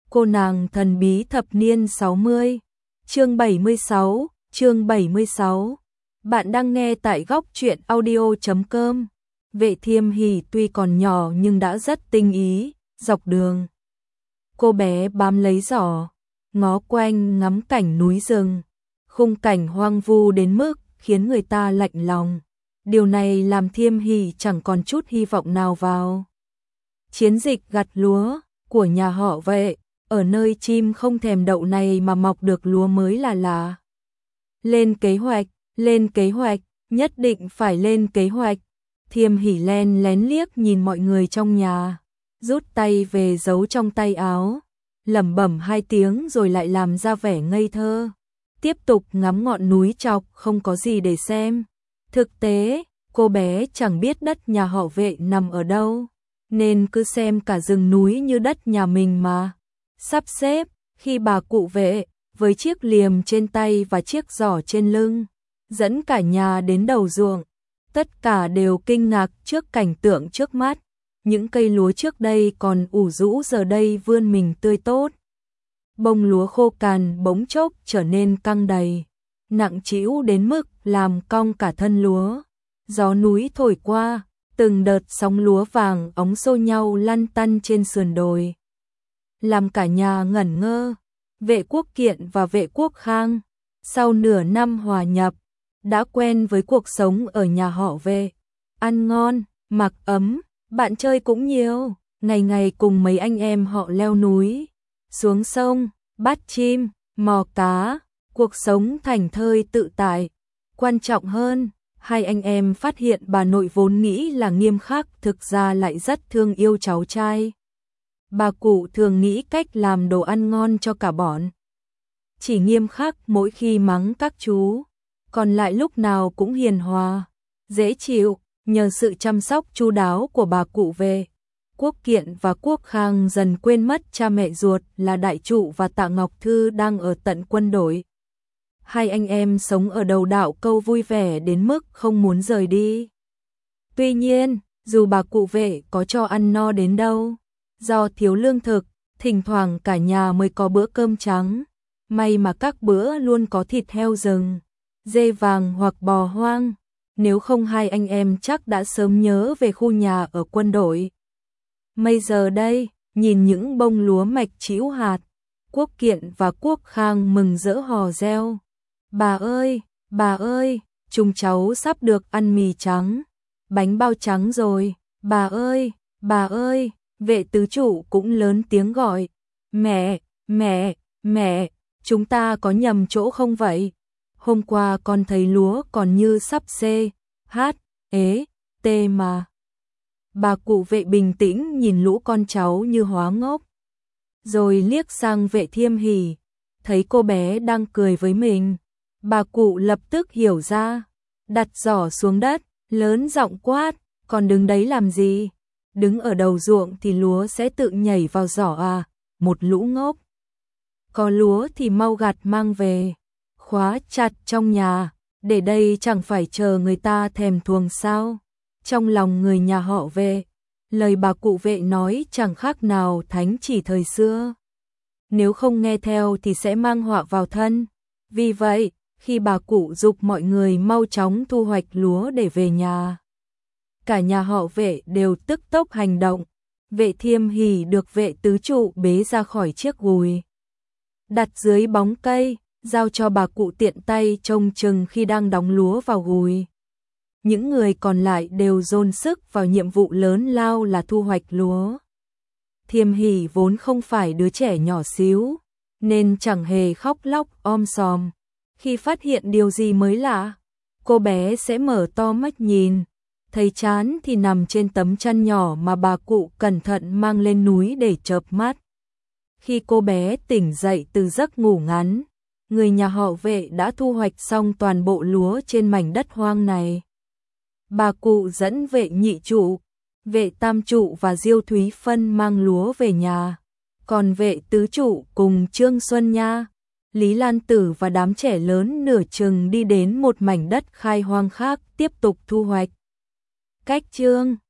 Cô nàng thần bí thập niên 60. Chương 76. Bạn đang nghe tại góc truyện audio.com. Vệ Thiêm Hỷ tuy còn nhỏ nhưng đã rất tinh ý, dọc đường. Cô bé bám lấy giỏ, ngó quanh ngắm cảnh núi rừng, khung cảnh hoang vu đến mức khiến người ta lạnh lòng. Điều này làm Thiêm Hỷ chẳng còn chút hy vọng nào vào chiến dịch gặt lúa của nhà họ Vệ. Ở nơi chim không thèm đậu này mà mọc được lúa mới là lạ. Lên kế hoạch, nhất định phải lên kế hoạch. Thiêm Hỷ len lén liếc nhìn mọi người trong nhà, rút tay về giấu trong tay áo, lẩm bẩm 2 tiếng rồi lại làm ra vẻ ngây thơ, tiếp tục ngắm ngọn núi chọc không có gì để xem. Thực tế, cô bé chẳng biết đất nhà họ Vệ nằm ở đâu, nên cứ xem cả rừng núi như đất nhà mình mà sắp xếp. Khi bà cụ Vệ với chiếc liềm trên tay và chiếc giỏ trên lưng dẫn cả nhà đến đầu ruộng, tất cả đều kinh ngạc trước cảnh tượng trước mắt. Những cây lúa trước đây còn ủ rũ giờ đây vươn mình tươi tốt. Bông lúa khô cằn bỗng chốc trở nên căng đầy, nặng trĩu đến mức làm cong cả thân lúa. Gió núi thổi qua, từng đợt sóng lúa vàng óng xô nhau lăn tăn trên sườn đồi, làm cả nhà ngẩn ngơ. Vệ Quốc Kiện và Vệ Quốc Khang sau nửa năm hòa nhập đã quen với cuộc sống ở nhà họ Vệ, ăn ngon, mặc ấm, bạn chơi cũng nhiều, ngày ngày cùng mấy anh em họ leo núi, xuống sông, bắt chim, mò cá, cuộc sống thảnh thơi tự tại. Quan trọng hơn, hai anh em phát hiện bà nội vốn nghĩ là nghiêm khắc thực ra lại rất thương yêu cháu trai. Bà cụ thường nghĩ cách làm đồ ăn ngon cho cả bọn, chỉ nghiêm khắc mỗi khi mắng các chú, còn lại lúc nào cũng hiền hòa, dễ chịu. Nhờ sự chăm sóc chu đáo của bà cụ Vệ, Quốc Kiện và Quốc Khang dần quên mất cha mẹ ruột là Đại Trụ và Tạ Ngọc Thư đang ở tận quân đội. Hai anh em sống ở đầu đạo câu vui vẻ đến mức không muốn rời đi. Tuy nhiên, dù bà cụ Vệ có cho ăn no đến đâu, do thiếu lương thực, thỉnh thoảng cả nhà mới có bữa cơm trắng. May mà các bữa luôn có thịt heo rừng, dê vàng hoặc bò hoang. Nếu không hai anh em chắc đã sớm nhớ về khu nhà ở quân đội. Bây giờ đây, nhìn những bông lúa mạch trĩu hạt, Quốc Kiện và Quốc Khang mừng rỡ hò reo. Bà ơi, chúng cháu sắp được ăn mì trắng, bánh bao trắng rồi. Bà ơi, Vệ tứ trụ cũng lớn tiếng gọi. Mẹ, chúng ta có nhầm chỗ không vậy? Hôm qua con thấy lúa còn như sắp CHT mà. Bà cụ Vệ bình tĩnh nhìn lũ con cháu như hóa ngốc, rồi liếc sang Vệ Thiêm Hỷ, thấy cô bé đang cười với mình. Bà cụ lập tức hiểu ra, đặt giỏ xuống đất, lớn giọng quát, còn đứng đấy làm gì? Đứng ở đầu ruộng thì lúa sẽ tự nhảy vào giỏ à? Một lũ ngốc. Có lúa thì mau gặt mang về, khóa chặt trong nhà, để đây chẳng phải chờ người ta thèm thuồng sao? Trong lòng người nhà họ Vệ, lời bà cụ Vệ nói chẳng khác nào thánh chỉ thời xưa. Nếu không nghe theo thì sẽ mang họa vào thân. Vì vậy, khi bà cụ giục mọi người mau chóng thu hoạch lúa để về nhà, cả nhà họ Vệ đều tức tốc hành động. Vệ Thiêm Hỷ được Vệ tứ trụ bế ra khỏi chiếc gùi, đặt dưới bóng cây, giao cho bà cụ tiện tay trông chừng khi đang đóng lúa vào gùi. Những người còn lại đều dồn sức vào nhiệm vụ lớn lao là thu hoạch lúa. Thiêm Hỷ vốn không phải đứa trẻ nhỏ xíu, nên chẳng hề khóc lóc om sòm. Khi phát hiện điều gì mới lạ, cô bé sẽ mở to mắt nhìn, thấy chán thì nằm trên tấm chăn nhỏ mà bà cụ cẩn thận mang lên núi để chợp mắt. Khi cô bé tỉnh dậy từ giấc ngủ ngắn, người nhà họ Vệ đã thu hoạch xong toàn bộ lúa trên mảnh đất hoang này. Bà cụ dẫn Vệ nhị trụ, Vệ tam trụ và Diêu Thúy Phân mang lúa về nhà, còn Vệ tứ trụ cùng Trương Xuân Nha, Lý Lan Tử và đám trẻ lớn nửa chừng đi đến một mảnh đất khai hoang khác tiếp tục thu hoạch. Cách chương